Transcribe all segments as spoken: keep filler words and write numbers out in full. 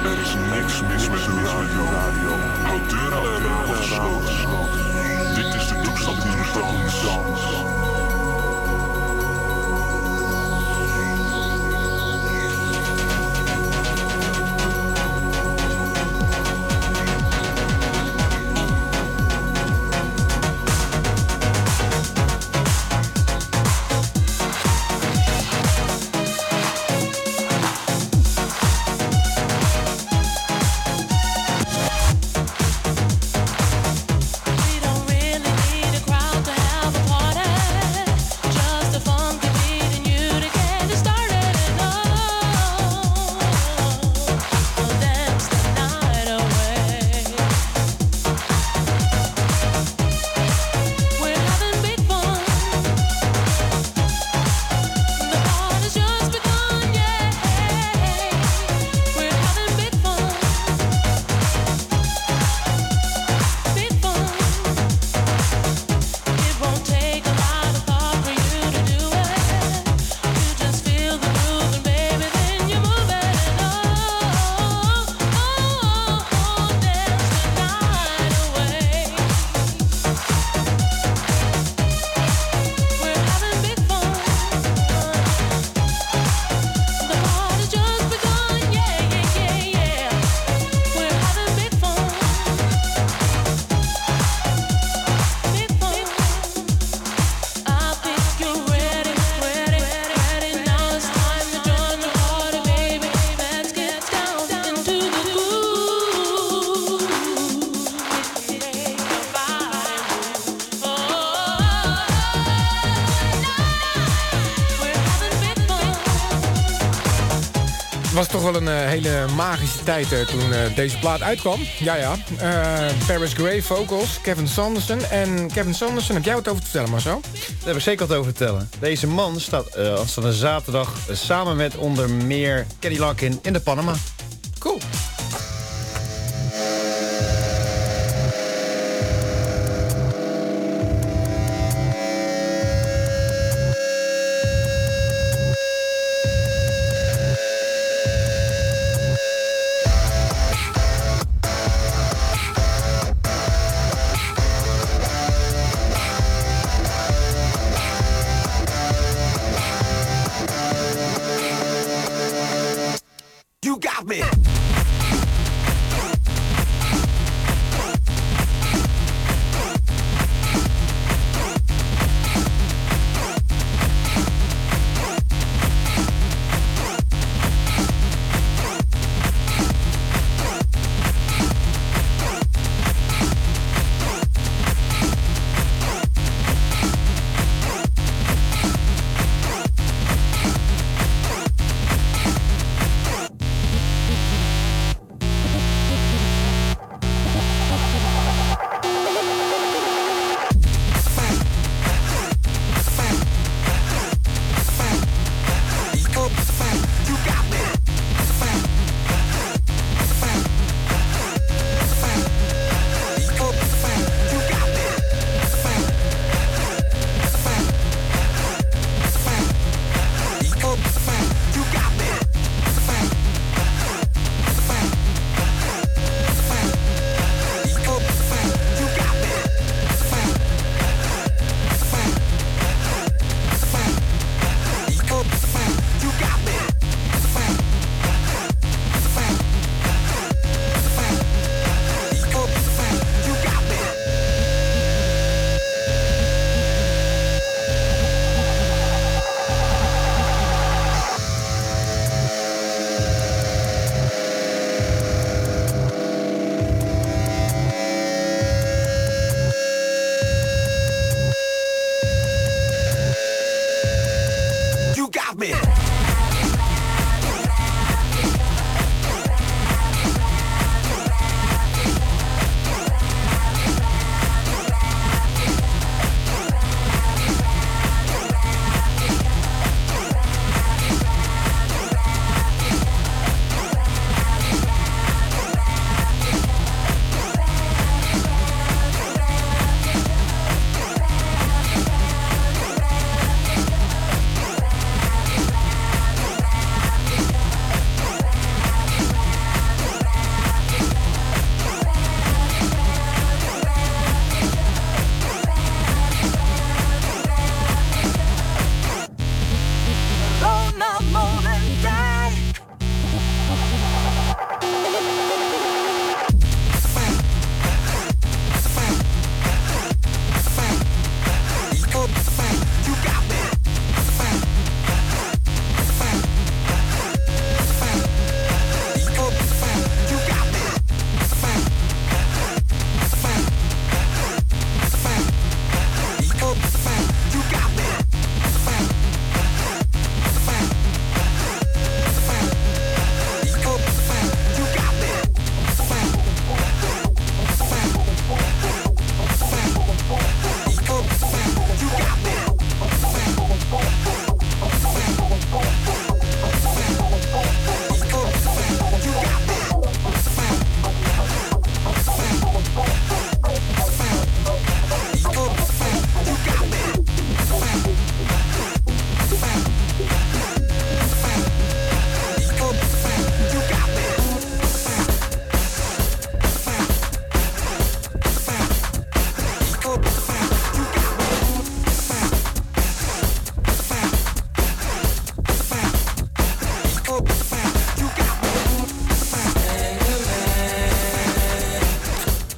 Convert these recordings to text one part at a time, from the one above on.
Er is niks mis met de radio. Houd deuren en ramen gesloten. Dit is de toestand in de dans. Het was toch wel een uh, hele magische tijd uh, toen uh, deze plaat uitkwam. Ja, ja. Uh, Paris Grey vocals, Kevin Saunderson. En Kevin Saunderson, heb jij wat over te vertellen, Marcel? Daar heb ik zeker wat over te vertellen. Deze man staat uh, aanstaande zaterdag uh, samen met onder meer Kenny Larkin in de Panama. Cool. You got me.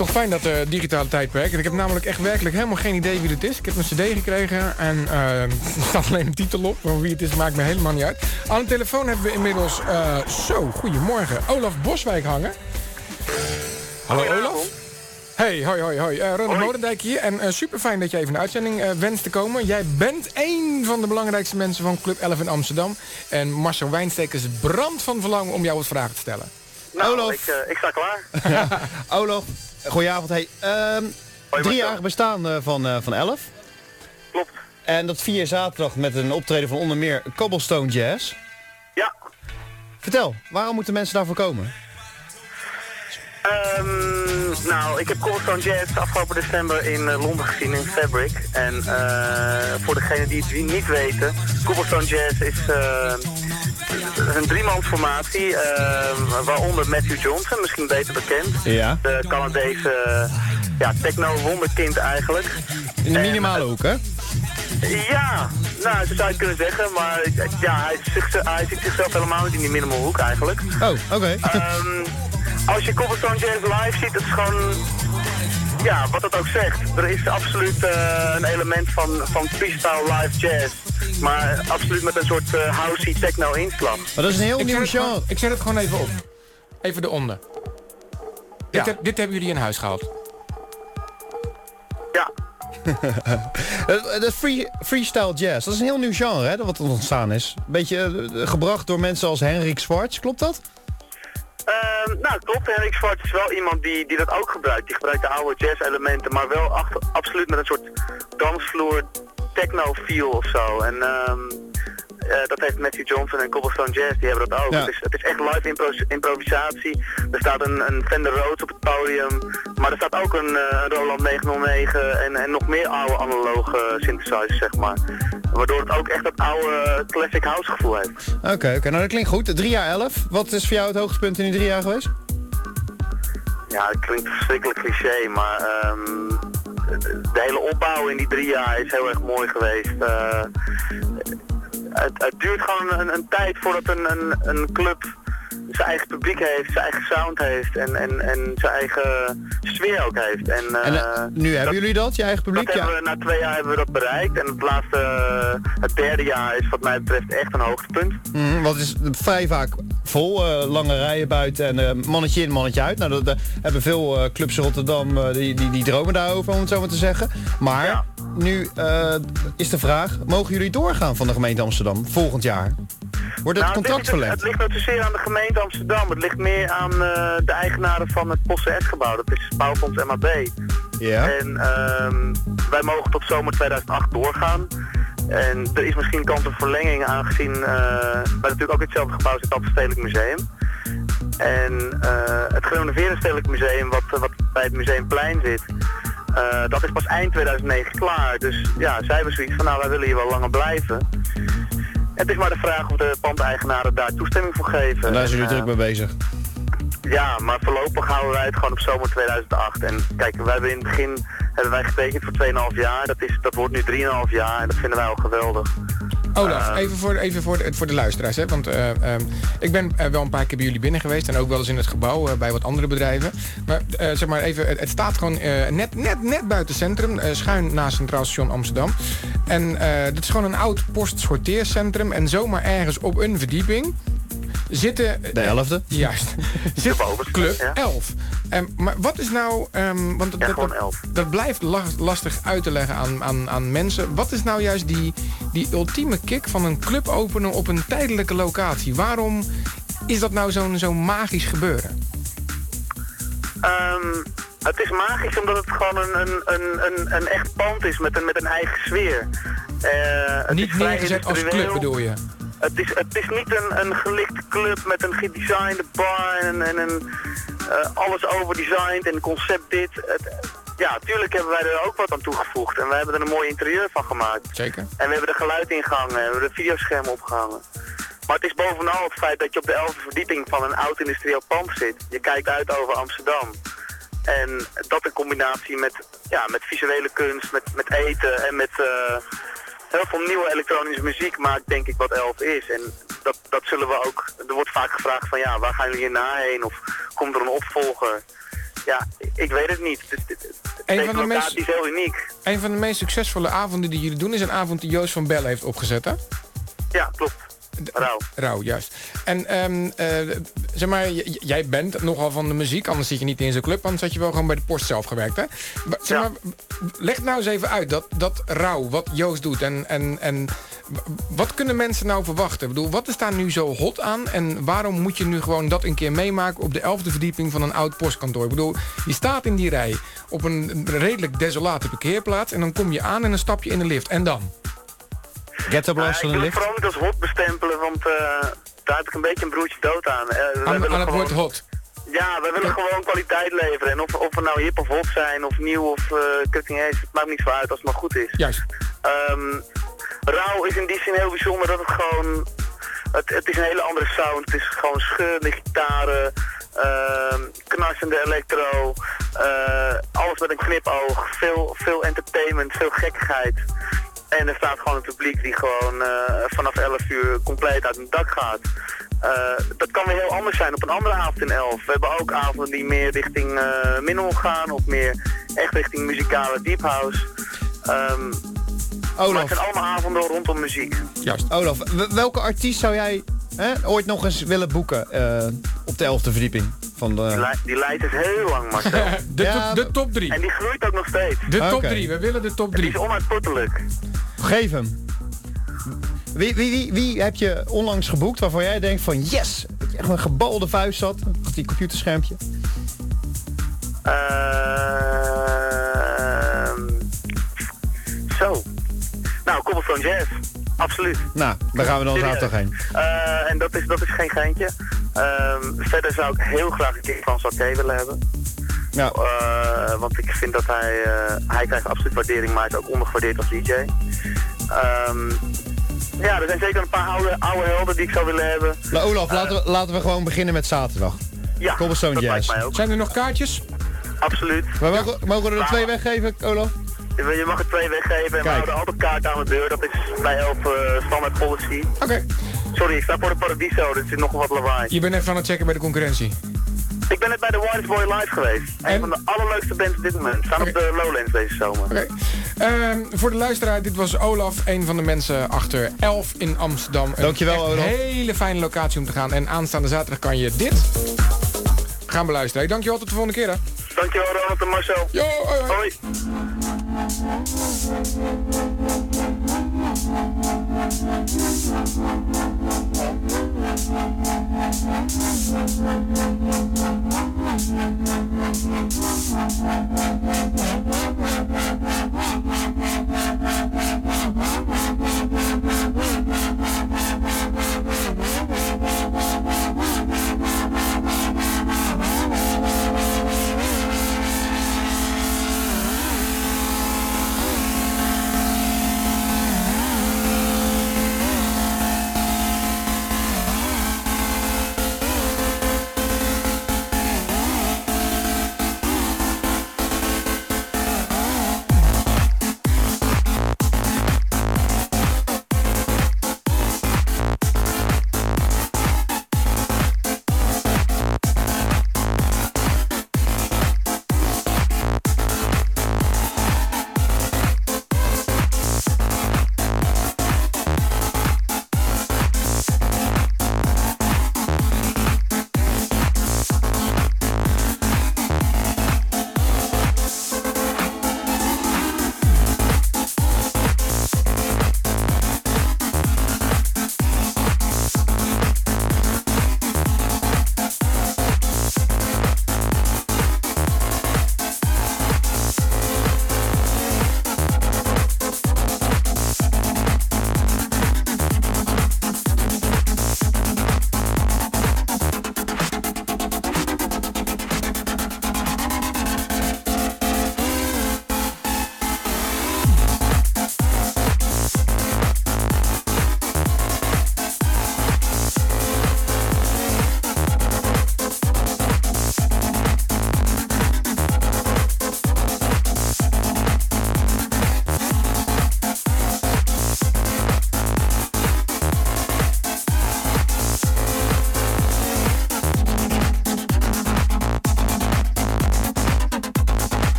toch fijn dat uh, digitale tijdperk. En ik heb namelijk echt werkelijk helemaal geen idee wie het is. Ik heb een cd gekregen en uh, er staat alleen een titel op. Maar wie het is maakt me helemaal niet uit. Aan de telefoon hebben we inmiddels, uh, zo, goedemorgen, Olaf Boswijk hangen. Hallo Olaf. Hey, hoi, hoi, hoi. Uh, Ronald Modendijk hier. En uh, super fijn dat je even in de uitzending uh, wenst te komen. Jij bent één van de belangrijkste mensen van Club elf in Amsterdam. En Marcel Wijnstekers brandt van verlangen om jou wat vragen te stellen. Nou, Olaf. Ik, uh, ik sta klaar. Olaf, goedenavond. Hey, um, Hoi, driejarig bestaan uh, van, uh, van elf. Klopt. En dat vier zaterdag met een optreden van onder meer Cobblestone Jazz. Ja. Vertel, waarom moeten mensen daarvoor komen? Um, nou, ik heb Cobblestone Jazz afgelopen december in uh, Londen gezien in Fabric. En uh, voor degenen die het niet weten, Cobblestone Jazz is uh, een driemansformatie, uh, waaronder Matthew Johnson, misschien beter bekend. Ja. De Canadese uh, ja, techno-wonderkind eigenlijk. In de minimale hoek, hè? Ja, nou, zo zou je het kunnen zeggen, maar ja, hij, zichzelf, hij ziet zichzelf helemaal niet in die minimal hoek eigenlijk. Oh, oké. Okay. Um, als je Cobblestone Jazz live ziet, het is gewoon, ja, wat het ook zegt. Er is absoluut uh, een element van, van freestyle live jazz, maar absoluut met een soort uh, housey techno inslag. Maar dat is een heel Ik nieuw zet, het genre. gewoon, ik zet het gewoon even op. Even eronder. Ja. Dit, heb, dit hebben jullie in huis gehaald. Ja. De free, freestyle jazz, dat is een heel nieuw genre, hè, wat ontstaan is. Een beetje uh, gebracht door mensen als Henrik Zwarts, klopt dat? Uh, nou, klopt. Henrik Zwarts is wel iemand die, die dat ook gebruikt. Die gebruikt de oude jazz-elementen, maar wel achter, absoluut met een soort dansvloer techno-feel of zo. En um, uh, dat heeft Matthew Johnson en Cobblestone Jazz, die hebben dat ook. Ja. Het, is, het is echt live impro improvisatie. Er staat een, een Fender Rhodes op het podium, maar er staat ook een, uh, een Roland negenhonderdnegen en, en nog meer oude analoge synthesizers, zeg maar. Waardoor het ook echt dat oude classic house gevoel heeft. Oké, okay, okay. Nou dat klinkt goed. Drie jaar elf. Wat is voor jou het hoogtepunt in die drie jaar geweest? Ja, het klinkt verschrikkelijk cliché, maar um, de, de hele opbouw in die drie jaar is heel erg mooi geweest. Uh, het, het duurt gewoon een, een tijd voordat een, een, een club zijn eigen publiek heeft, zijn eigen sound heeft en, en, en zijn eigen sfeer ook heeft. En, uh, en uh, nu hebben dat, jullie dat, je eigen publiek? Dat Ja. hebben we, na twee jaar hebben we dat bereikt en het laatste, uh, het derde jaar is wat mij betreft echt een hoogtepunt. Mm, wat is vrij vaak vol, uh, lange rijen buiten en uh, mannetje in, mannetje uit. Nou, dat uh, hebben veel uh, clubs in Rotterdam, uh, die, die, die dromen daarover, om het zo maar te zeggen. Maar Ja. nu uh, is de vraag, mogen jullie doorgaan van de gemeente Amsterdam volgend jaar? Wordt het Nou, contract het, verlengd? Het ligt niet zozeer aan de gemeente Amsterdam. Het ligt meer aan uh, de eigenaren van het Posse S-gebouw. Dat is Bouwfonds M A B. Ja. En um, wij mogen tot zomer tweeduizend acht doorgaan. En er is misschien kans op verlenging aangezien uh, wij natuurlijk ook hetzelfde gebouw zitten als het Stedelijk Museum. En uh, het gerenoveerde Stedelijk Museum wat, wat bij het Museumplein zit, uh, dat is pas eind tweeduizend negen klaar. Dus ja, zij hebben zoiets van nou wij willen hier wel langer blijven. Het is maar de vraag of de pandeigenaren daar toestemming voor geven. En daar zijn jullie en, druk mee bezig. Ja, maar voorlopig houden wij het gewoon op zomer tweeduizend acht. En kijk, wij hebben in het begin hebben wij getekend voor twee komma vijf jaar. Dat, is, dat wordt nu drie komma vijf jaar en dat vinden wij al geweldig. Olaf, Uh, even, voor, even voor, de, voor de luisteraars. Hè? Want uh, uh, ik ben uh, wel een paar keer bij jullie binnen geweest. En ook wel eens in het gebouw uh, bij wat andere bedrijven. Maar uh, zeg maar even, het, het staat gewoon uh, net, net, net buiten het centrum. Uh, schuin naast Centraal Station Amsterdam. En uh, dit is gewoon een oud postsorteercentrum. En zomaar ergens op een verdieping zitten... De elfde? Juist. Zit bovenste, Club ja. elf. Um, maar wat is nou... Um, want Ja, dat, gewoon dat, elf. dat blijft la- lastig uit te leggen aan, aan, aan mensen. Wat is nou juist die, die ultieme kick van een club openen op een tijdelijke locatie? Waarom is dat nou zo'n zo'n magisch gebeuren? Um, het is magisch omdat het gewoon een, een, een, een, een echt pand is met een, met een eigen sfeer. Uh, het Niet is vrij neergezet als industrieel. club bedoel je? Het is, het is niet een, een gelikte club met een gedesignde bar en, en een, uh, alles overdesigned en concept dit. Het, ja, tuurlijk hebben wij er ook wat aan toegevoegd en wij hebben er een mooi interieur van gemaakt. Zeker. En we hebben er geluid ingehangen en we hebben er videoschermen opgehangen. Maar het is bovenal het feit dat je op de elfde verdieping van een oud industrieel pand zit. Je kijkt uit over Amsterdam. En dat in combinatie met, ja, met visuele kunst, met, met eten en met... Uh, heel veel nieuwe elektronische muziek maakt denk ik wat elf is. En dat, dat zullen we ook... Er wordt vaak gevraagd van ja, waar gaan jullie hierna heen? Of komt er een opvolger? ja, ik weet het niet. Dus, Een van, de meest, is heel uniek. een van de meest succesvolle avonden die jullie doen is een avond die Joost van Bellen heeft opgezet, hè? Ja, klopt. Rauw. Rauw, juist. En um, uh, zeg maar, j- jij bent nogal van de muziek, anders zit je niet in zo'n club, anders had je wel gewoon bij de post zelf gewerkt, hè? Maar, zeg Ja. maar, leg nou eens even uit, dat, dat Rauw, wat Joost doet en, en, en wat kunnen mensen nou verwachten? Ik bedoel, wat is daar nu zo hot aan en waarom moet je nu gewoon dat een keer meemaken op de elfde verdieping van een oud postkantoor? Ik bedoel, je staat in die rij op een redelijk desolate parkeerplaats en dan kom je aan en dan stap je in de lift. En dan? Ghetto Blast Nou, van ik de wil het lift. vooral niet als hot bestempelen, want uh, daar heb ik een beetje een broertje dood aan. Uh, wij Aan, willen aan het gewoon- woord hot. Ja, we willen gewoon kwaliteit leveren. En of, of we nou hip of hot zijn, of nieuw of uh, cutting edge, het maakt niet zo uit als het maar goed is. Juist. Um, Rauw is in die zin heel bijzonder dat het gewoon... Het, het is een hele andere sound. Het is gewoon scheurende gitaren, uh, knarsende electro, uh, alles met een knipoog, veel, veel entertainment, veel gekkigheid. En er staat gewoon een publiek die gewoon uh, vanaf elf uur compleet uit het dak gaat. Uh, dat kan weer heel anders zijn op een andere avond in elf. We hebben ook avonden die meer richting uh, minimal gaan of meer echt richting muzikale deep house. Um, maar het Olaf, zijn allemaal avonden rondom muziek. Juist. Olaf, w- welke artiest zou jij hè, ooit nog eens willen boeken uh, op de elfde verdieping? Van Die, de... li- die lijst is heel lang, Marcel. de, Ja, to- de top drie. En die groeit ook nog steeds. De top Oké. drie. We willen de top Die drie. is onuitputtelijk. Geef hem. Wie, wie, wie, wie heb je onlangs geboekt waarvan jij denkt van yes, dat je echt een gebalde vuist zat op die computerschermpje? Ehm zo. Nou, Cobblestone Jazz. Absoluut. Nou, daar gaan we dan Serieus. zaterdag heen. Uh, en dat is, dat is geen geintje. Um, verder zou ik heel graag een keer van Saté willen hebben. Ja. Uh, want ik vind dat hij, uh, hij krijgt absoluut waardering, maar hij is ook ondergewaardeerd als D J. Um, ja, er zijn zeker een paar oude, oude helden die ik zou willen hebben. La, Olaf, laten, we, laten we gewoon beginnen met zaterdag. Ja, Cobblestone dat Jazz. lijkt mij ook. Zijn er nog kaartjes? Absoluut. We mogen, mogen we er twee weggeven, Olaf? Je, je mag er twee weggeven en we Kijk. houden altijd kaart aan de deur. Dat is bij elf uh, standaard policy. Oké. Sorry, ik sta voor de Paradiso, dus er zit nog wat lawaai. Je bent even aan het checken bij de concurrentie. Ik ben net bij de Widest Boy Live geweest. En? Een van de allerleukste bands op dit moment. Staan Oké. op de Lowlands deze zomer. Oké. Ehm, voor de luisteraar, dit was Olaf, een van de mensen achter elf in Amsterdam. Een Dankjewel, echt Olaf. hele fijne locatie om te gaan. En aanstaande zaterdag kan je dit gaan beluisteren. Ik dank je wel, tot de volgende keer, hè. Dankjewel Ronald en Marcel. Yo, hoi, hoi. Hoi.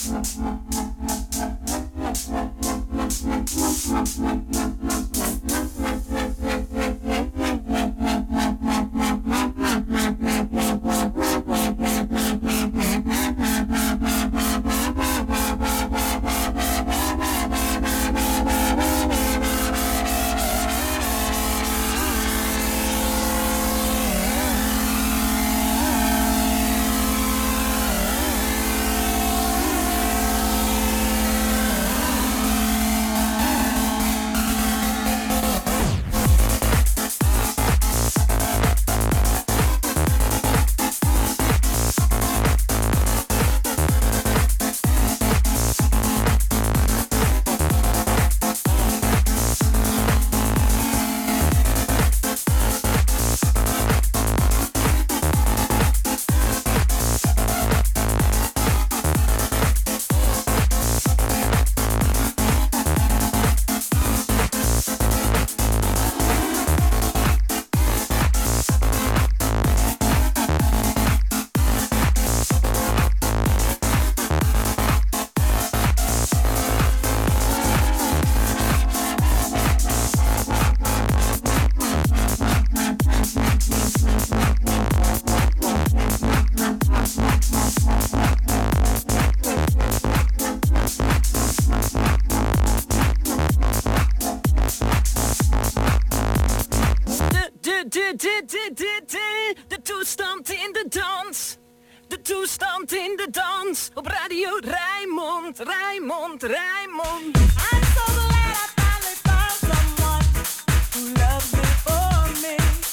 De toestand in de dans. De toestand in de dans. Op Radio Rijnmond, Rijnmond, Rijnmond. I'm so glad I finally found someone who loves me for me.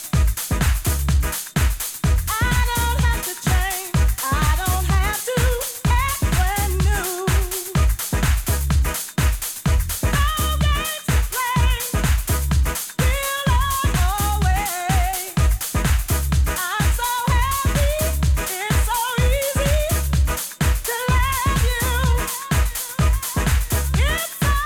I don't have to change. I don't have to act brand new. No games to play. Feel our way. I'm so happy. It's so easy to love you. It's so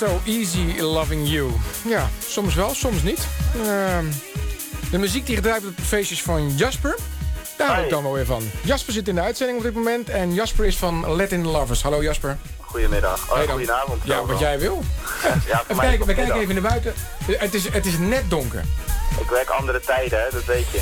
So Easy Loving You. Ja, soms wel, soms niet. Uh, de muziek die gedraaid wordt op de feestjes van Jasper, daar hou ik dan wel weer van. Jasper zit in de uitzending op dit moment en Jasper is van Latin Lovers. Hallo Jasper. Goedemiddag. Oh, hey goedenavond. Ja, wat jij wil. Ja, even kijken, we kijken even naar buiten. Het is, het is net donker. Ik werk andere tijden, hè, dat weet je.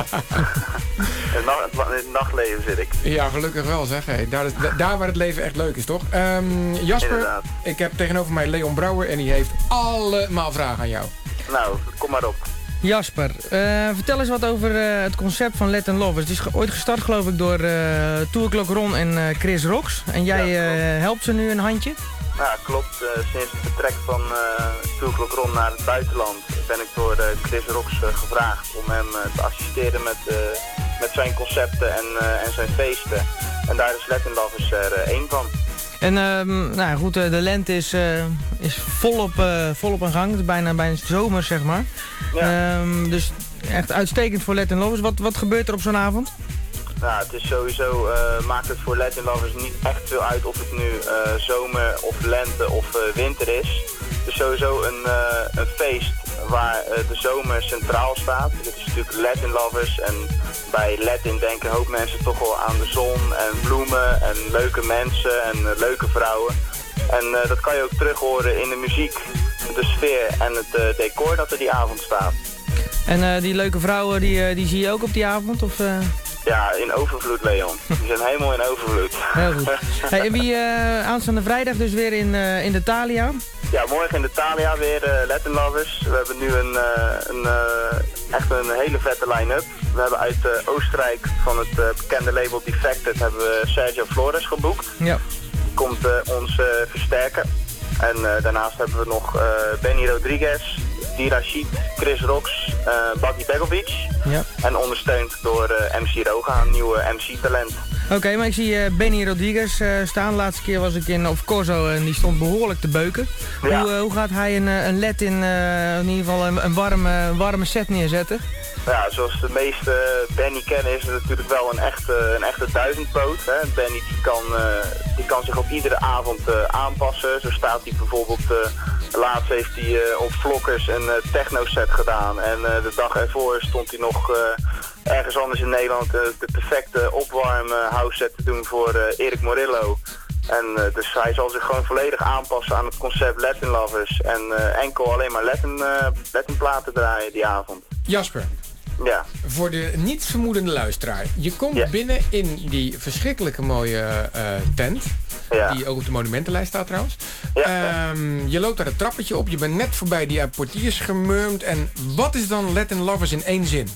in, nacht, in het nachtleven zit ik. Ja, gelukkig wel zeg. Hey, daar, is, daar waar het leven echt leuk is, toch? Um, Jasper, Inderdaad. Ik heb tegenover mij Leon Brouwer en die heeft allemaal vragen aan jou. Nou, kom maar op. Jasper, uh, vertel eens wat over uh, het concept van Latin Lovers. Het is ge ooit gestart geloof ik door uh, Tourclok Ron en uh, Chris Rox. En jij ja, uh, helpt ze nu een handje? Ja, klopt. Uh, sinds het vertrek van uh, Tourclok Ron naar het buitenland ben ik door uh, Chris Rox uh, gevraagd om hem uh, te assisteren met, uh, met zijn concepten en, uh, en zijn feesten. En daar is Latin Lovers er uh, één van. En uh, nou goed, uh, de lente is, uh, is volop, uh, volop aan gang. Het is bijna, bijna zomer, zeg maar. Ja. Um, dus echt uitstekend voor Latin Lovers. Wat, wat gebeurt er op zo'n avond? Nou, het is sowieso, uh, maakt het voor Latin Lovers niet echt veel uit of het nu uh, zomer of lente of uh, winter is. Het is sowieso een, uh, een feest waar uh, de zomer centraal staat. Het is natuurlijk Latin Lovers en bij Latin denken een hoop mensen toch wel aan de zon en bloemen en leuke mensen en uh, leuke vrouwen. En uh, dat kan je ook terug horen in de muziek, de sfeer en het uh, decor dat er die avond staat. En uh, die leuke vrouwen, die, uh, die zie je ook op die avond? Of, uh... Ja, in overvloed, Leon. Die zijn helemaal in overvloed. Heel goed. Hey, en wie uh, aanstaande vrijdag dus weer in, uh, in de Thalia? Ja, morgen in de Thalia weer uh, Latin Lovers. We hebben nu een, uh, een, uh, echt een hele vette line-up. We hebben uit uh, Oostenrijk van het uh, bekende label Defected hebben we Sergio Flores geboekt. Ja. Die komt uh, ons uh, versterken. En uh, daarnaast hebben we nog uh, Benny Rodriguez, Dira Sheet, Chris Rox, uh, Baki Begovic. Ja. En ondersteund door uh, M C Roga, een nieuwe M C-talent. Oké, okay, maar ik zie uh, Benny Rodriguez uh, staan. De laatste keer was ik in of Corso en die stond behoorlijk te beuken. Ja. Hoe, uh, hoe gaat hij een, een led in, uh, in ieder geval een, een warme, warme set neerzetten? Ja, zoals de meeste Benny kennen is het natuurlijk wel een echte, een echte duizendpoot. Hè. Benny die kan, uh, die kan zich op iedere avond uh, aanpassen. Zo staat hij bijvoorbeeld, uh, laatst heeft hij uh, op Vlokkers een uh, techno set gedaan. En uh, de dag ervoor stond hij nog uh, ergens anders in Nederland uh, de perfecte opwarm uh, house set te doen voor uh, Erik Morillo. En uh, dus hij zal zich gewoon volledig aanpassen aan het concept Latin Lovers. En uh, enkel alleen maar Latin, uh, Latin platen draaien die avond. Jasper. Ja. Voor de niet vermoedende luisteraar. Je komt ja. binnen in die verschrikkelijke mooie uh, tent. Ja. Die ook op de monumentenlijst staat trouwens. Ja. Um, je loopt daar het trappetje op. Je bent net voorbij die portiers gemurmd. En wat is dan Latin Lovers in één zin?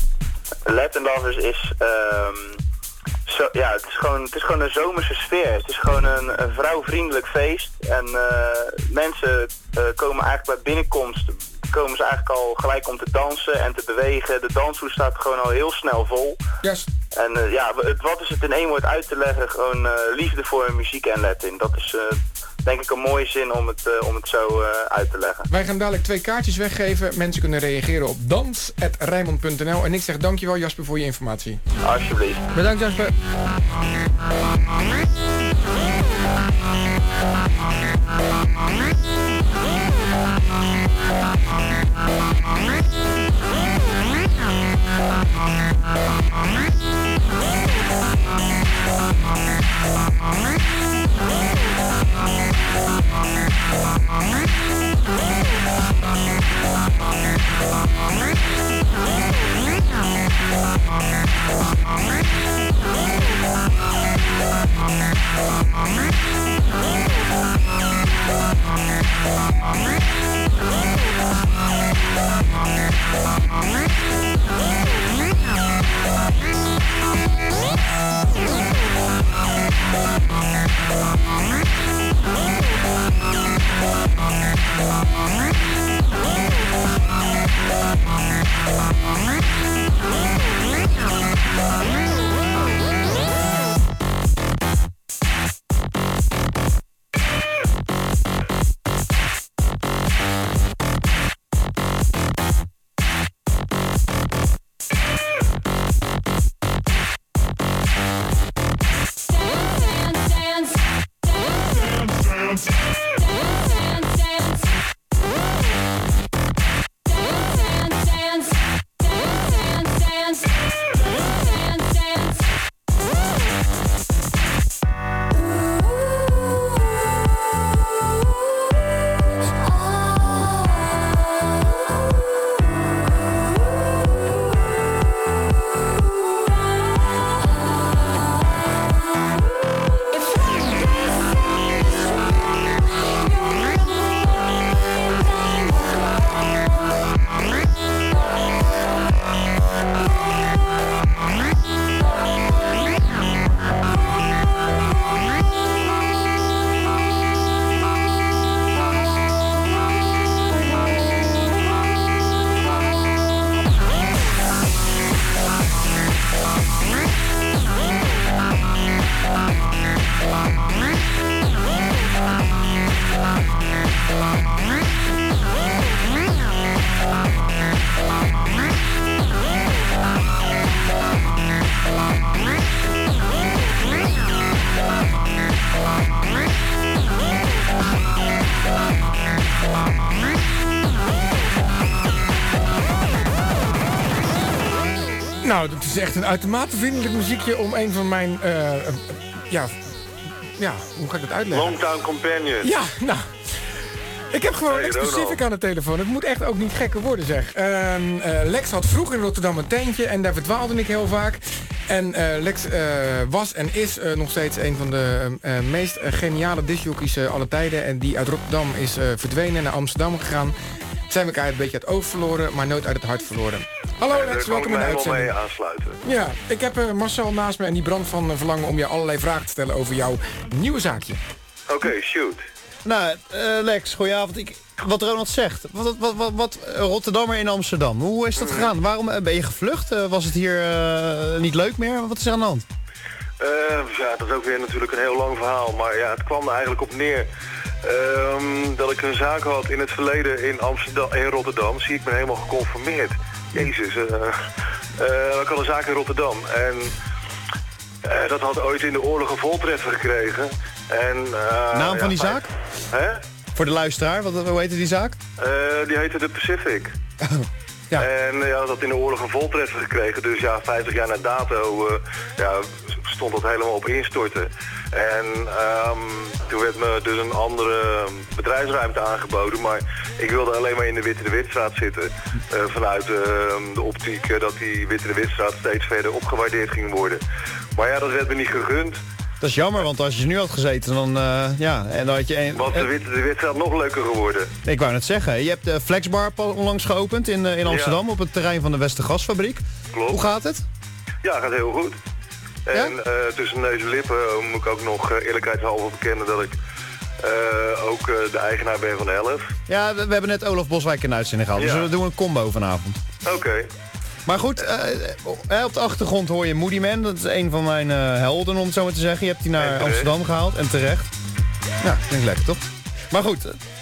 Latin Lovers is... Um, zo, ja, het is, gewoon, het is gewoon een zomerse sfeer. Het is gewoon een, een vrouwvriendelijk feest. En uh, mensen uh, komen eigenlijk bij binnenkomst... komen ze eigenlijk al gelijk om te dansen en te bewegen. De dansvloer staat gewoon al heel snel vol. Yes. En uh, ja, het, wat is het in één woord uit te leggen? Gewoon uh, liefde voor muziek en Latin. Dat is uh, denk ik een mooie zin om het, uh, om het zo uh, uit te leggen. Wij gaan dadelijk twee kaartjes weggeven. Mensen kunnen reageren op dans at rijnmond punt n l. En ik zeg dankjewel Jasper voor je informatie. Alsjeblieft. Bedankt Jasper. We'll be right back. Nou, dat is echt een uitermate vriendelijk muziekje om een van mijn... Uh, uh, ja, ja, hoe ga ik dat uitleggen? Longtime companion. Ja, nou... Ik heb gewoon hey, exclusief aan de telefoon. Het moet echt ook niet gekker worden, zeg. Uh, uh, Lex had vroeger in Rotterdam een tentje en daar verdwaalde ik heel vaak. En uh, Lex uh, was en is uh, nog steeds een van de uh, meest uh, geniale discjockeys uh, alle tijden. En die uit Rotterdam is uh, verdwenen en naar Amsterdam gegaan. Zijn we elkaar een beetje uit het oog verloren, maar nooit uit het hart verloren. Hallo Lex, welkom in de uitzending. Mee aansluiten. Ja, ik heb uh, Marcel naast me en die brandt van uh, verlangen om je allerlei vragen te stellen over jouw nieuwe zaakje. Oké, okay, shoot. Nou, uh, Lex, goedenavond. Ik, wat Ronald zegt, wat, wat, wat, wat Rotterdammer in Amsterdam, hoe is dat gegaan? Waarom ben je gevlucht? Uh, was het hier uh, niet leuk meer? Wat is er aan de hand? Uh, ja, dat is ook weer natuurlijk een heel lang verhaal, maar ja, het kwam er eigenlijk op neer um, dat ik een zaak had in het verleden in Amsterdam, in Rotterdam. Zie ik ben helemaal geconformeerd. Jezus, uh, uh, ik had een zaak in Rotterdam en uh, dat had ooit in de oorlog een voltreffer gekregen. En, uh, Naam ja, van die vijf... zaak? Hè? Voor de luisteraar, wat, hoe heette die zaak? Uh, die heette de Pacific. Ja. En uh, ja, dat had in de oorlog een voltreffer gekregen. Dus ja, vijftig jaar na dato uh, ja, stond dat helemaal op instorten. En um, toen werd me dus een andere bedrijfsruimte aangeboden. Maar ik wilde alleen maar in de Witte de Witstraat zitten. Uh, vanuit uh, de optiek uh, dat die Witte de Witstraat steeds verder opgewaardeerd ging worden. Maar ja, dat werd me niet gegund. Dat is jammer, want als je nu had gezeten, dan uh, ja, en dan had je een. Was de Witte de Witstraat nog leuker geworden? Ik wou net zeggen, je hebt de Flexbar onlangs geopend in, uh, in Amsterdam, ja. Op het terrein van de Westergasfabriek. Klopt. Hoe gaat het? Ja, gaat heel goed. En ja? uh, tussen neus en lippen uh, moet ik ook nog uh, eerlijkheidshalve bekennen dat ik uh, ook uh, de eigenaar ben van Elf. Ja, we, we hebben net Olaf Boswijk in uitzending gehad, ja. Dus we doen een combo vanavond. Oké. Okay. Maar goed, uh, op de achtergrond hoor je Moody Man. Dat is een van mijn uh, helden, om het zo maar te zeggen. Je hebt die naar Amsterdam gehaald en terecht. Nou, klinkt lekker, toch? Maar goed,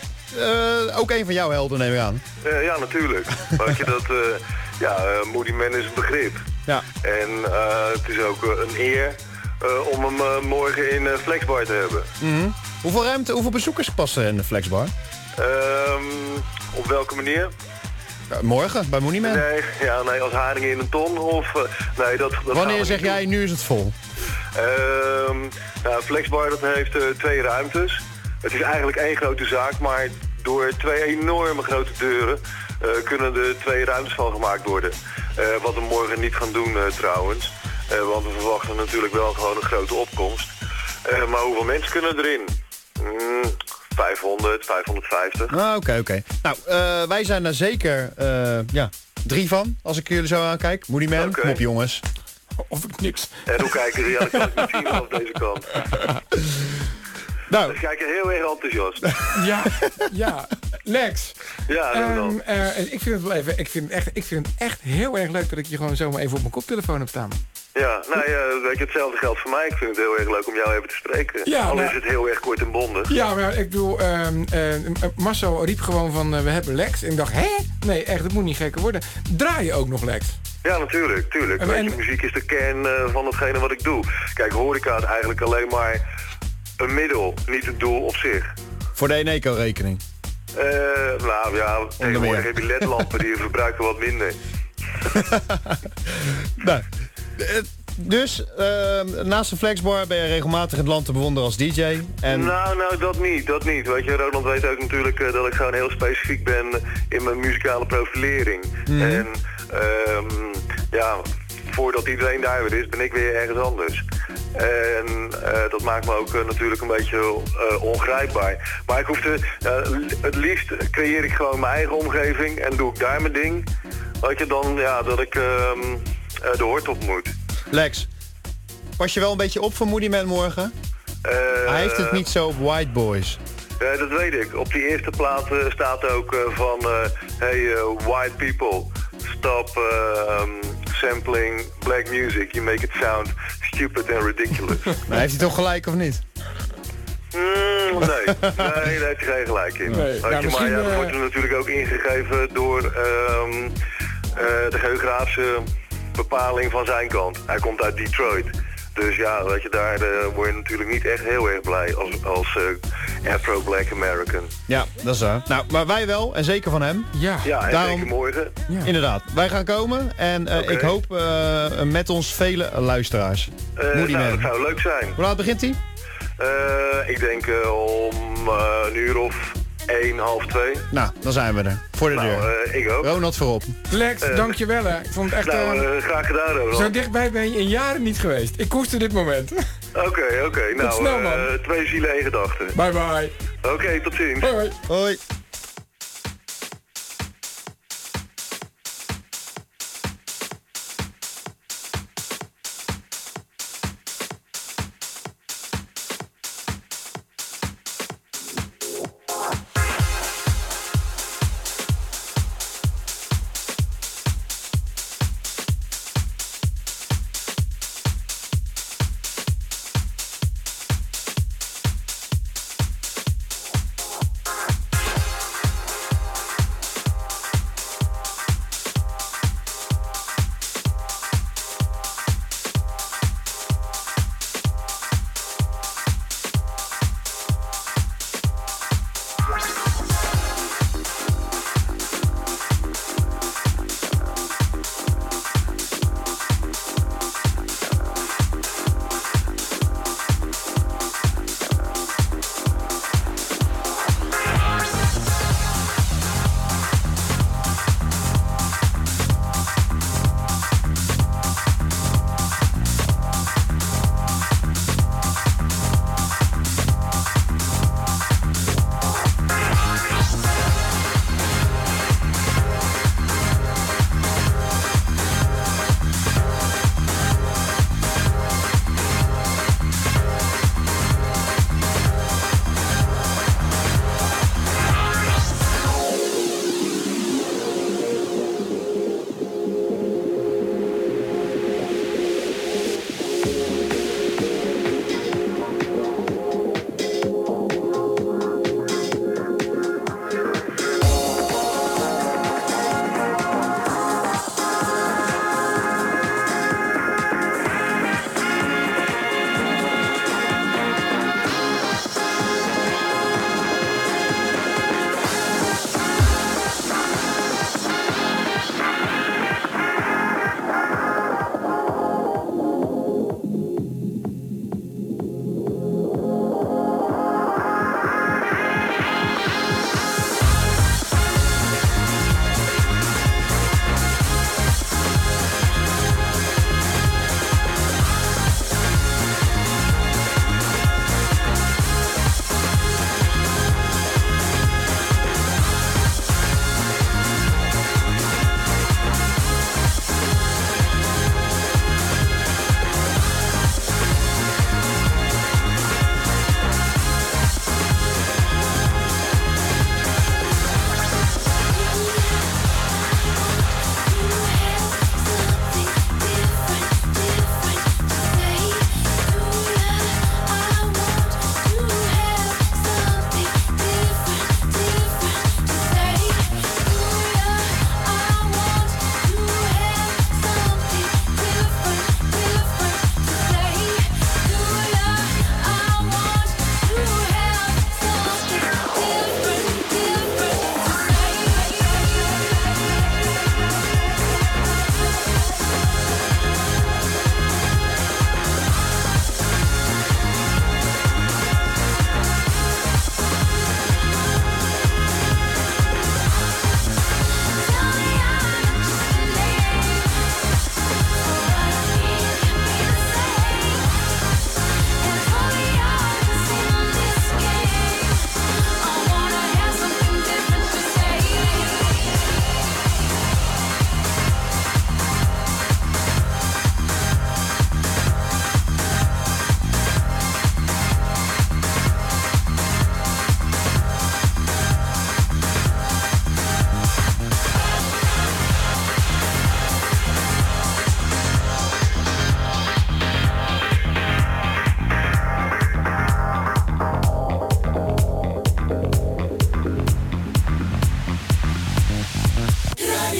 uh, ook een van jouw helden neem ik aan. Uh, ja, natuurlijk. Weet je dat, uh, ja, uh, Moody Man is een begrip. Ja. En uh, het is ook uh, een eer uh, om hem uh, morgen in uh, Flexbar te hebben. Mm-hmm. Hoeveel ruimte, hoeveel bezoekers passen er in de Flexbar? Um, op welke manier? Ja, morgen, bij Mooneyman? Nee, ja, nee, als haringen in een ton of... Uh, nee, dat, dat Wanneer zeg jij, nu is het vol? Um, nou, Flexbar dat heeft uh, twee ruimtes. Het is eigenlijk één grote zaak, maar door twee enorme grote deuren uh, kunnen er twee ruimtes van gemaakt worden. Uh, wat we morgen niet gaan doen uh, trouwens. Uh, want we verwachten natuurlijk wel gewoon een grote opkomst. Uh, maar hoeveel mensen kunnen erin? Mm, vijfhonderd, vijfhonderdvijftig. Ah, oké, okay, oké. Okay. Nou, uh, wij zijn daar zeker uh, ja, drie van, als ik jullie zo aankijk. Moody Man, okay. Kom op jongens. Of ik niks. En hoe kijken ze? Ja, dat kan ik niet zien op deze kant. Nou. Ze kijken heel erg enthousiast. Ja, ja. Lex. Ja, um, uh, ik vind het wel even, ik vind, het echt, ik vind het echt heel erg leuk dat ik je gewoon zomaar even op mijn koptelefoon heb staan. Ja, nou ja, weet je, hetzelfde geldt voor mij. Ik vind het heel erg leuk om jou even te spreken. Ja, Al nou, is het heel erg kort en bondig. Ja, maar ik bedoel, um, uh, Marcel riep gewoon van uh, we hebben Lex. En ik dacht, hè? Nee, echt, het moet niet gekker worden. Draai je ook nog Lex? Ja, natuurlijk, tuurlijk. En, weet je, muziek is de kern uh, van hetgene wat ik doe. Kijk, horeca is eigenlijk alleen maar een middel, niet het doel op zich. Voor de Eneco-rekening? Uh, nou ja, tegenwoordig heb je L E D-lampen die verbruiken wat minder. Nou, dus uh, naast de Flexbar ben je regelmatig in het land te bewonderen als D J. En... Nou, nou, dat niet, dat niet. Weet je, Ronald weet ook natuurlijk uh, dat ik gewoon heel specifiek ben in mijn muzikale profilering. Mm-hmm. En um, ja, voordat iedereen daar weer is, ben ik weer ergens anders. En uh, dat maakt me ook uh, natuurlijk een beetje uh, ongrijpbaar. Maar ik hoef te, uh, het liefst creëer ik gewoon mijn eigen omgeving en doe ik daar mijn ding. Weet je, dan ja, dat ik uh, uh, de hoort op moet. Lex, pas je wel een beetje op voor Moody Man morgen? Uh, Hij heeft het niet zo op White Boys. Ja, dat weet ik. Op die eerste plaat uh, staat ook uh, van... Uh, hey, uh, white people, stop uh, um, sampling black music. You make it sound stupid and ridiculous. Maar heeft hij toch gelijk of niet? Mm, nee. nee, daar heeft hij geen gelijk in. Nee. Ja, je, maar ja, dat wordt er natuurlijk ook ingegeven door um, uh, de geografische bepaling van zijn kant. Hij komt uit Detroit. Dus ja, weet je, daar uh, word je natuurlijk niet echt heel erg blij als, als uh, Afro-Black American. Ja, dat is waar. Nou, maar wij wel, en zeker van hem. Ja, ja en daarom, zeker morgen. Ja. Inderdaad, wij gaan komen en uh, okay. ik hoop uh, met ons vele luisteraars. Uh, nou, dat zou leuk zijn. Hoe laat begint hij? Uh, ik denk uh, om uh, een uur of één, half twee. Nou, dan zijn we er. Voor de nou, deur. Uh, ik ook. Ronald voorop. Lex, uh, dankjewel hè. Ik vond het echt... Nou, uh, graag gedaan Ronald. Zo dichtbij ben je in jaren niet geweest. Ik koester dit moment. Oké, oké. Okay, okay. Nou, snel, man. Uh, twee zielen, één gedachte. Bye bye. Oké, okay, tot ziens. Hoi. Hoi.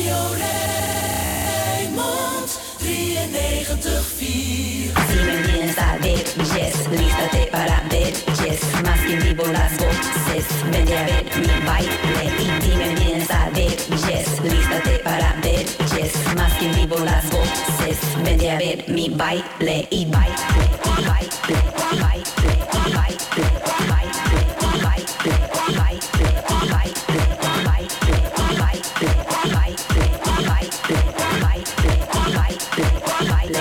negentig vier. lístate para ver, yes, más que en vivo las voces. Vente a ver mi baile y dime bien saber, yes, lístate para ver, yes, más que en vivo las voces. Vente a ver mi baile y baile y baile y baile y baile y baile y baile y baile y baile y baile y baile y baile y baile y baile y baile y baile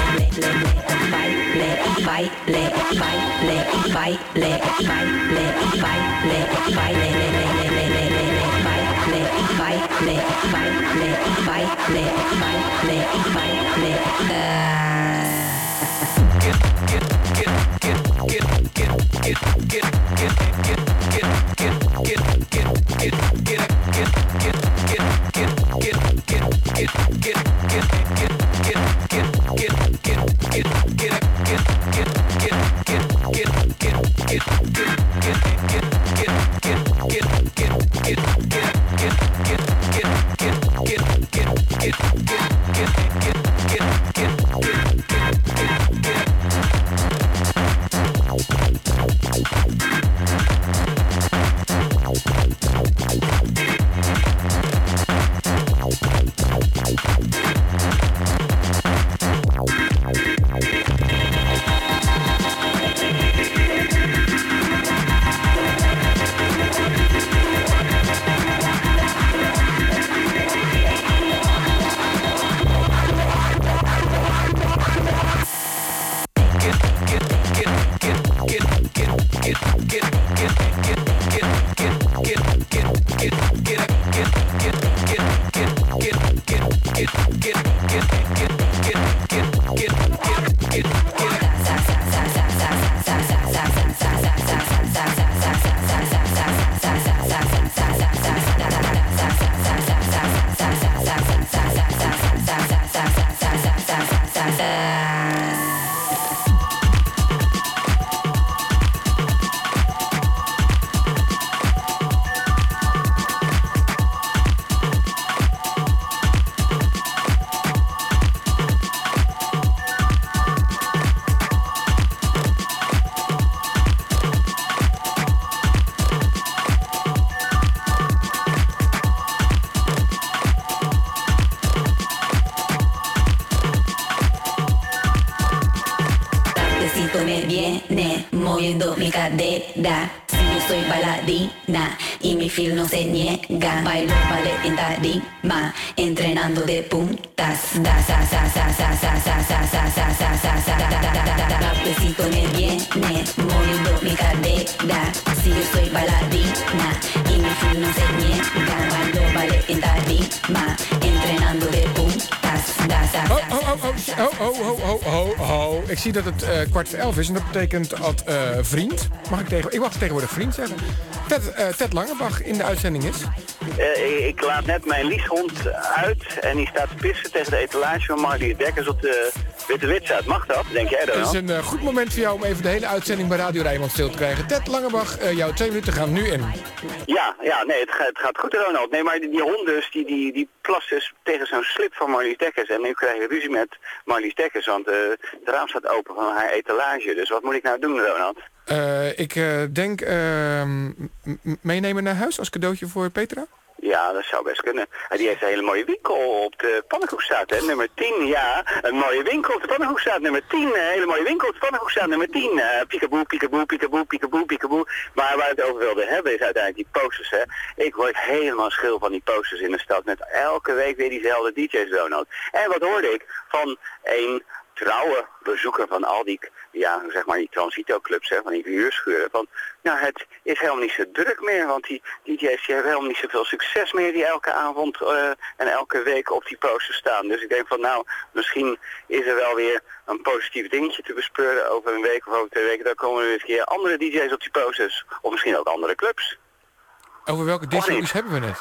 baile, baile, baile, baile, baile, baile, baile, baile, baile, baile, baile, me viene moviendo mi cadera. Si yo soy bailarina y mi feel no se niega, bailo ballet en tarima, entrenando de puntas. Da sa sa sa sa sa sa sa sa sa sa sa sa sa. Rapecito me viene moviendo mi cadera. Si yo soy bailarina y mi feel no se niega, bailo ballet en tarima, entrenando de puntas. Da sa sa Oh, oh, oh, oh, oh, oh, oh, oh, oh. Ik zie dat het uh, kwart voor elf is en dat betekent dat uh, vriend, mag ik, tegen, ik mag tegenwoordig vriend zeggen, Ted, uh, Ted Langebach in de uitzending is. Uh, ik laat net mijn lieshond uit en die staat te pissen tegen de etalage van Marlies Dekkers op de Witte Witzaad. Mag dat? Denk jij dan? Het is een uh, goed moment voor jou om even de hele uitzending bij Radio Rijnmond stil te krijgen. Ted Langebach, uh, jouw twee minuten gaan nu in. Ja, ja, nee, het gaat, het gaat goed, Ronald. Nee, maar die, die hond dus, die, die, die plast dus tegen zo'n slip van Marlies Dekkers. En nu krijg je ruzie met Marlies Dekkers, want uh, de raam staat open van haar etalage. Dus wat moet ik nou doen, Ronald? Uh, ik uh, denk uh, meenemen naar huis als cadeautje voor Petra? Ja, dat zou best kunnen. En die heeft een hele mooie winkel op de Pannenkoekstraat, hè, nummer tien. Ja, een mooie winkel op de Pannenkoekstraat, nummer tien. Een hele mooie winkel op de Pannenkoekstraat, nummer tien. Uh, Piekaboe, piekaboe, piekaboe, piekaboe, piekaboe. Maar waar we het over wilden hebben is uiteindelijk die posters, hè. Ik word helemaal schil van die posters in de stad met elke week weer diezelfde D J's, Ronald. En wat hoorde ik van een trouwe bezoeker van al die, ja, zeg maar die transitoclubs, hè, van die huurschuren, van, nou, het is helemaal niet zo druk meer, want die D J's die hebben helemaal niet zoveel succes meer die elke avond uh, en elke week op die posters staan. Dus ik denk van, nou, misschien is er wel weer een positief dingetje te bespeuren over een week of over twee weken. Dan komen er weer eens een keer andere D J's op die posters, of misschien ook andere clubs. Over welke disco's hebben we net?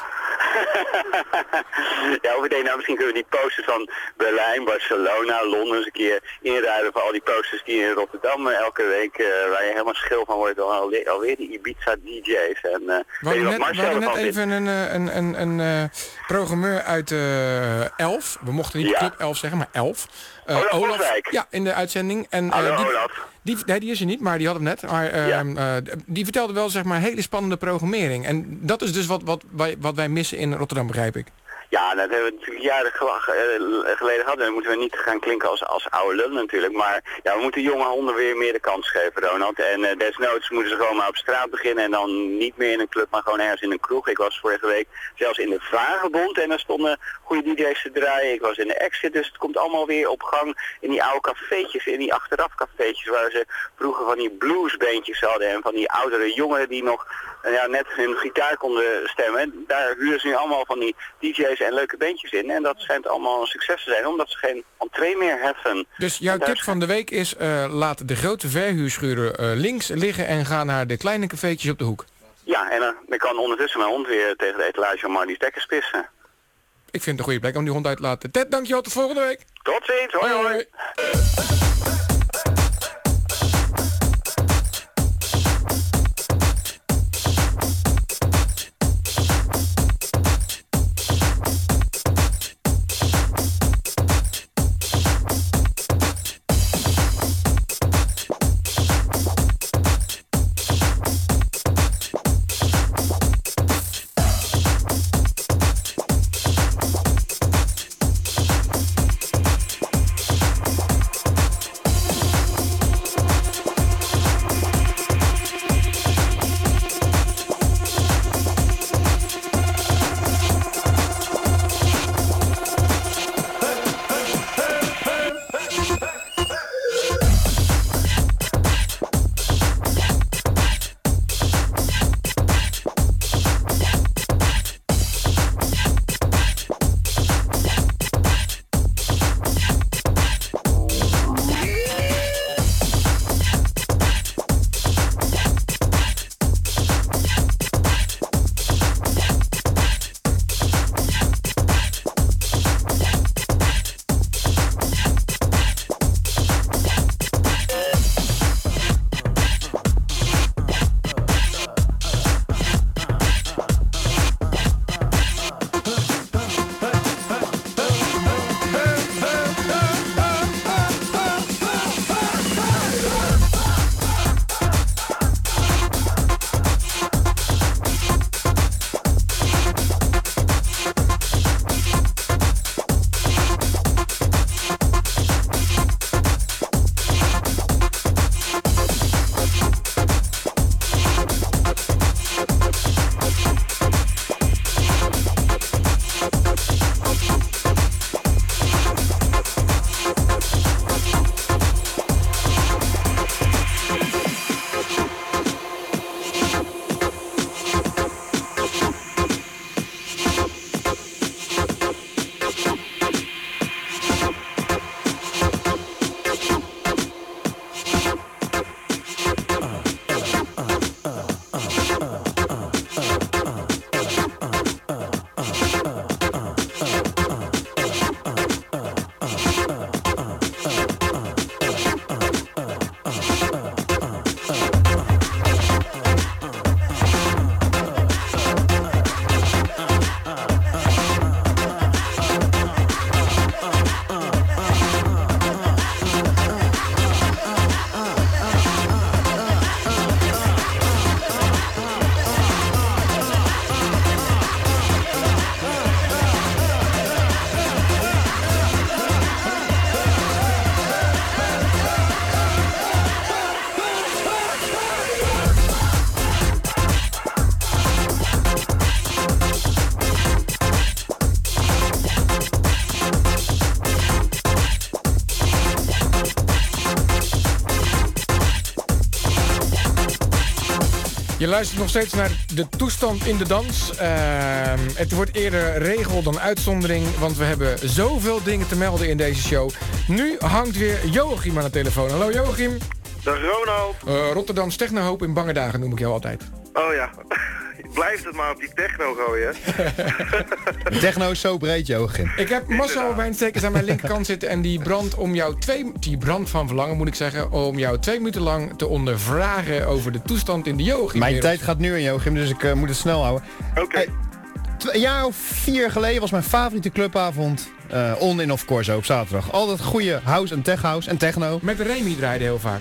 Ja, over de, nou, misschien kunnen we die posters van Berlijn, Barcelona, Londen eens een keer inruilen voor al die posters die in Rotterdam uh, elke week, uh, waar je helemaal schil van wordt, alweer, alweer die Ibiza D J's. En, uh, we hadden net, we hadden net even een, een, een, een uh, programmeur uit uh, Elf. We mochten niet ja. Club Elf zeggen, maar Elf. Uh, Olaf, Olaf, ja, in de uitzending. En, uh, Hallo, die, Olaf. Die, nee, die is er niet, maar die had hem net. Maar uh, Ja. uh, die vertelde wel, zeg maar, hele spannende programmering. En dat is dus wat, wat, wij, wat wij missen in Rotterdam, begrijp ik. Ja, dat hebben we natuurlijk jaren ge- geleden gehad. En dan moeten we niet gaan klinken als, als oude lul natuurlijk. Maar ja, we moeten jonge honden weer meer de kans geven, Ronald. En uh, desnoods moeten ze gewoon maar op straat beginnen. En dan niet meer in een club, maar gewoon ergens in een kroeg. Ik was vorige week zelfs in de Vagebond. En daar stonden goede D J's te draaien. Ik was in de Exit, dus het komt allemaal weer op gang. In die oude cafeetjes, in die achteraf cafeetjes. Waar ze vroeger van die bluesbeentjes hadden. En van die oudere jongeren die nog uh, ja, net hun gitaar konden stemmen. Daar huren ze nu allemaal van die D J's en leuke bandjes in. En dat schijnt allemaal een succes te zijn, omdat ze geen entree meer heffen. Dus jouw tip daar... van de week is, uh, laat de grote verhuurschuren uh, links liggen en ga naar de kleine cafeetjes op de hoek. Ja, en uh, dan kan ondertussen mijn hond weer tegen de etalage van Marlies Dekkers pissen. Ik vind het een goede plek om die hond uit te laten. Ted, dankjewel, tot volgende week. Tot ziens, hoi hoi. hoi. Je luistert nog steeds naar de toestand in de dans. Uh, het wordt eerder regel dan uitzondering, want we hebben zoveel dingen te melden in deze show. Nu hangt weer Joachim aan de telefoon. Hallo Joachim. Dag Ronald. Uh, Rotterdams Technohoop in bange dagen noem ik jou altijd. Oh ja, blijft het maar op die techno gooien. Techno is zo breed, Joachim. Ik heb Marcel Wijnstekers aan mijn linkerkant zitten en die brandt om jou twee... Die brandt van verlangen, moet ik zeggen, om jou twee minuten lang te ondervragen over de toestand in de Joachim. Mijn tijd gaat nu in, Joachim, dus ik uh, moet het snel houden. Oké. Okay. Hey, een jaar of vier geleden was mijn favoriete clubavond uh, On in of Corso op zaterdag. Altijd goede house en tech house en techno. Met de Remy draaide heel vaak.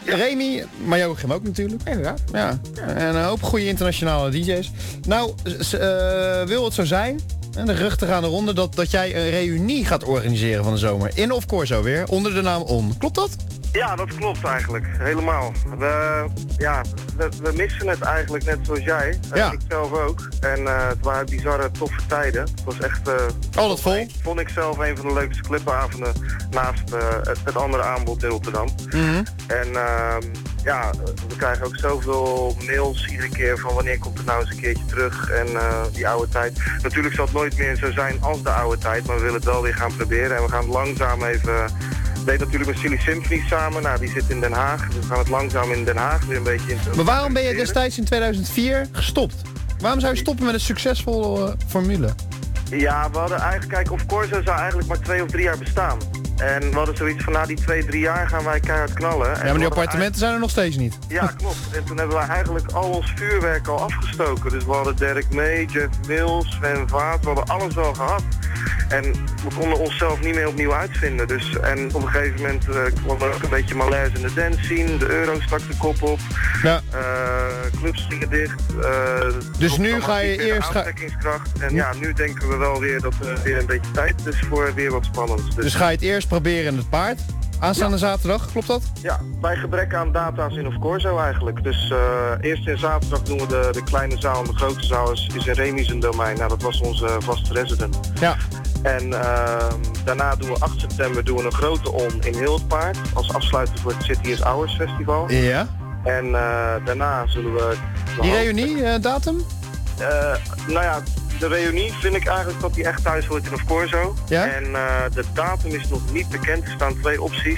Remy, maar Joachim ook natuurlijk. Inderdaad. Ja. En een hoop goede internationale D J's. Nou, s- uh, wil het zo zijn, en de geruchten gaan de ronde, dat, dat jij een reunie gaat organiseren van de zomer. In of Corso weer, onder de naam On. Klopt dat? Ja, dat klopt eigenlijk. Helemaal. We, ja, we, we missen het eigenlijk net zoals jij. Ja. En ik zelf ook. En uh, het waren bizarre, toffe tijden. Het was echt... Uh, Altijd vol? Vond ik zelf een van de leukste clubavonden naast uh, het, het andere aanbod in Rotterdam. Mm-hmm. En uh, ja, we krijgen ook zoveel mails iedere keer van wanneer komt het nou eens een keertje terug. En uh, die oude tijd. Natuurlijk zal het nooit meer zo zijn als de oude tijd, maar we willen het wel weer gaan proberen. En we gaan het langzaam even... We deden natuurlijk met Silly Symphony samen. Nou, die zit in Den Haag. Dus we gaan het langzaam in Den Haag weer een beetje in. Maar waarom ben je destijds in tweeduizend vier gestopt? Waarom zou je stoppen met een succesvolle uh, formule? Ja, we hadden eigenlijk, kijk, Of Corso zou eigenlijk maar twee of drie jaar bestaan. En we hadden zoiets van, na die twee, drie jaar gaan wij keihard knallen. Ja, maar die appartementen zijn er nog steeds niet. Ja, klopt. En toen hebben we eigenlijk al ons vuurwerk al afgestoken. Dus we hadden Derek May, Jeff Mills, Sven Vaat, we hadden alles wel gehad. En we konden onszelf niet meer opnieuw uitvinden. Dus, en op een gegeven moment uh, kwam er ook een beetje malaise in de dance scene. De euro stak de kop op. Ja. Uh, clubs gingen dicht. Uh, dus nu ga je eerst... Ga... aantrekkingskracht. En ja, nu denken we wel weer dat er weer een beetje tijd is voor weer wat spannends. Dus, dus ga je het eerst proberen in het paard? Aanstaande ja. zaterdag, klopt dat? Ja, bij gebrek aan data's in Of Corso eigenlijk. Dus uh, eerst in zaterdag doen we de, de kleine zaal en de grote zaal is, is in Remy's een domein. Nou, dat was onze vaste resident. Ja. En uh, daarna doen we acht september doen we een grote on in heel het paard. Als afsluiter voor het City is Ours festival. Ja. En uh, daarna zullen we... Die reunie, uh, datum? Uh, nou ja, de reunie vind ik eigenlijk dat die echt thuis hoort in Of Corso. Ja? En uh, de datum is nog niet bekend, er staan twee opties.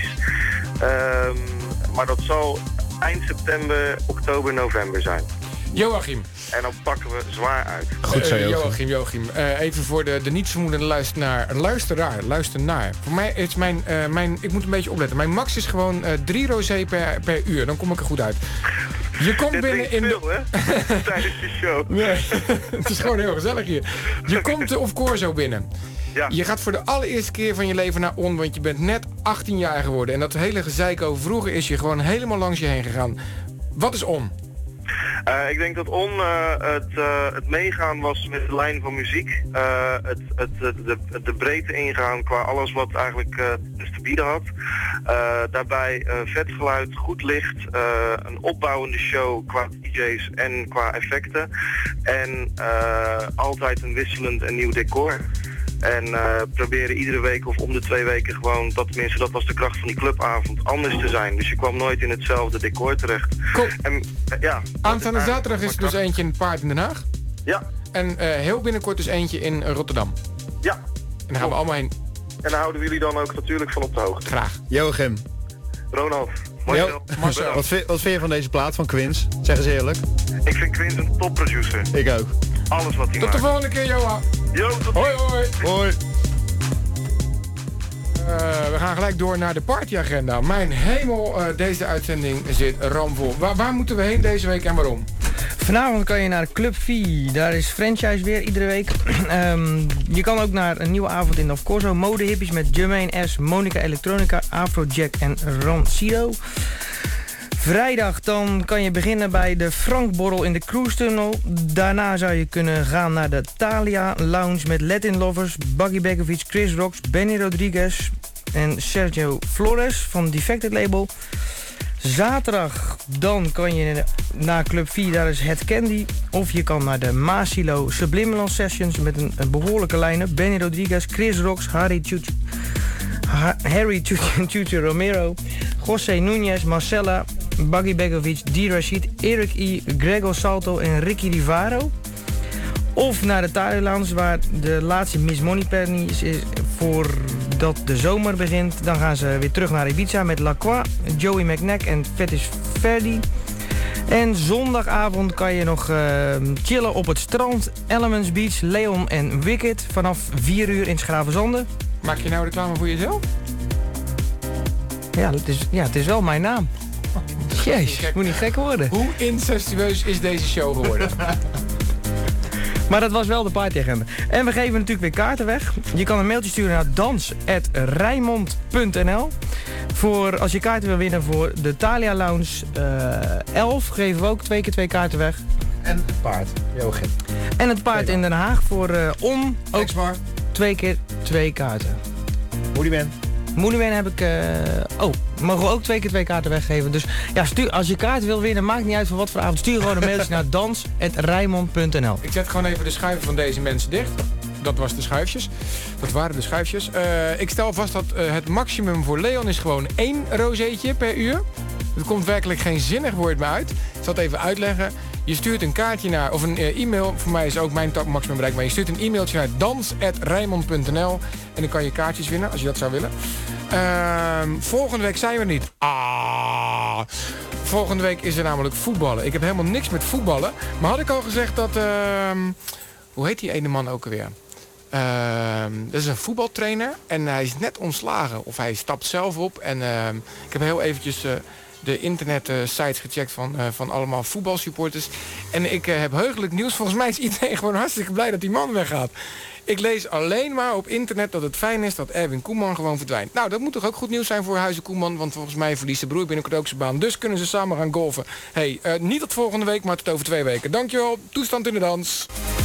Um, maar dat zal eind september, oktober, november zijn. Joachim. En dan pakken we zwaar uit. Goed zo, uh, Joachim. Joachim, Joachim. Uh, even voor de, de niet vermoedende luisteraar. Luisteraar, luister naar. Voor mij is mijn, uh, mijn... Ik moet een beetje opletten. Mijn max is gewoon uh, drie rosé per, per uur. Dan kom ik er goed uit. Je komt Dit binnen in veel, de... hè? Tijdens de show. Nee, het is gewoon heel gezellig hier. Je komt de Of Corso binnen. Ja. Je gaat voor de allereerste keer van je leven naar On, want je bent net achttien jaar geworden. En dat hele gezeik over vroeger is je gewoon helemaal langs je heen gegaan. Wat is On? Uh, ik denk dat On uh, het, uh, het meegaan was met de lijn van muziek. Uh, het, het, de, de, de breedte ingaan qua alles wat eigenlijk uh, dus te bieden had. Uh, daarbij uh, vet geluid, goed licht, uh, een opbouwende show qua D J's en qua effecten. En uh, altijd een wisselend en nieuw decor. En uh, proberen iedere week of om de twee weken gewoon, dat, tenminste dat was de kracht van die clubavond, anders te zijn. Dus je kwam nooit in hetzelfde decor terecht. Cool. En, uh, ja, Aanstaande zaterdag is er dus eentje in het paard in Den Haag. Ja. En uh, heel binnenkort dus eentje in uh, Rotterdam. Ja. En daar gaan we allemaal heen. En daar houden we jullie dan ook natuurlijk van op de hoogte. Graag. Joachim. Ronald. Marcel. Jo, Marcel. Wat, vind, wat vind je van deze plaat van Quins? Zeg eens eerlijk. Ik vind Quins een topproducer. Ik ook. Alles wat hij Tot maakt. de volgende keer, Johan. Yo, tot Hoi, hoi. Hoi. Uh, we gaan gelijk door naar de partyagenda. Mijn hemel, uh, deze uitzending zit ramvol. Waar, waar moeten we heen deze week en waarom? Vanavond kan je naar Club V. Daar is franchise weer iedere week. um, je kan ook naar een nieuwe avond in Of Corso. Modehippies met Jermaine S, Monica Electronica, Afrojack en Rancido. Vrijdag dan kan je beginnen bij de Frankborrel in de Cruise Tunnel. Daarna zou je kunnen gaan naar de Thalia Lounge met Latin Lovers, Buggy Begovic, Chris Rocks, Benny Rodriguez en Sergio Flores van Defected Label. Zaterdag dan kan je naar Club vier, daar is Het Candy. Of je kan naar de Masilo Subliminal Sessions met een, een behoorlijke line-up. Benny Rodriguez, Chris Rocks, Harry Chuch, ha Harry Chuchu Romero, José Núñez, Marcella, Buggy Begovic, D. Rashid, Eric E., Gregor Salto en Ricky Rivaro. Of naar de Thalia Lounge, waar de laatste Miss Money Penny is, is voordat de zomer begint. Dan gaan ze weer terug naar Ibiza met Lacroix, Joey McNack en Fetish Ferdi. En zondagavond kan je nog uh, chillen op het strand. Elements Beach, Leon en Wicked vanaf vier uur in Schravenzande. Maak je nou reclame voor jezelf? Ja, het is, ja, het is wel mijn naam. Jezus, moet niet gek worden. Hoe incestueus is deze show geworden? Maar dat was wel de partyagenda. En we geven natuurlijk weer kaarten weg. Je kan een mailtje sturen naar dans at rijnmond punt n l. Voor, als je kaarten wil winnen voor de Thalia Lounge uh, elf, geven we ook twee keer twee kaarten weg. En het paard, Joachim. En het paard in Den Haag voor uh, On, ook Exmar. twee keer twee kaarten. Moodieman. Moodieman heb ik... Uh, oh, mogen we ook twee keer twee kaarten weggeven. Dus ja, stuur, als je kaart wil winnen, maakt niet uit voor wat voor avond. Stuur gewoon een mailtje naar dans at rijnmond punt n l. Ik zet gewoon even de schuiven van deze mensen dicht. Dat was de schuifjes. Dat waren de schuifjes. Uh, ik stel vast dat uh, het maximum voor Leon is gewoon één rozeetje per uur. Er komt werkelijk geen zinnig woord meer uit. Ik zal het even uitleggen. Je stuurt een kaartje naar, of een uh, e-mail. Voor mij is ook mijn tak maximum bereik. Maar je stuurt een e-mailtje naar dans at rijnmond punt n l. En dan kan je kaartjes winnen, als je dat zou willen. Uh, volgende week zijn we er niet. Ah. Volgende week is er namelijk voetballen. Ik heb helemaal niks met voetballen. Maar had ik al gezegd dat... Uh, hoe heet die ene man ook alweer? Uh, dat is een voetbaltrainer. En hij is net ontslagen. Of hij stapt zelf op. En uh, ik heb heel eventjes... Uh, de internet uh, sites gecheckt van, uh, van allemaal voetbalsupporters. En ik uh, heb heugelijk nieuws. Volgens mij is iedereen gewoon hartstikke blij dat die man weggaat. Ik lees alleen maar op internet dat het fijn is dat Erwin Koeman gewoon verdwijnt. Nou, dat moet toch ook goed nieuws zijn voor Huizen Koeman. Want volgens mij verliest de broer binnenkort ook zijn baan. Dus kunnen ze samen gaan golfen. Hey, uh, niet tot volgende week, maar tot over twee weken. Dankjewel. Toestand in de dans.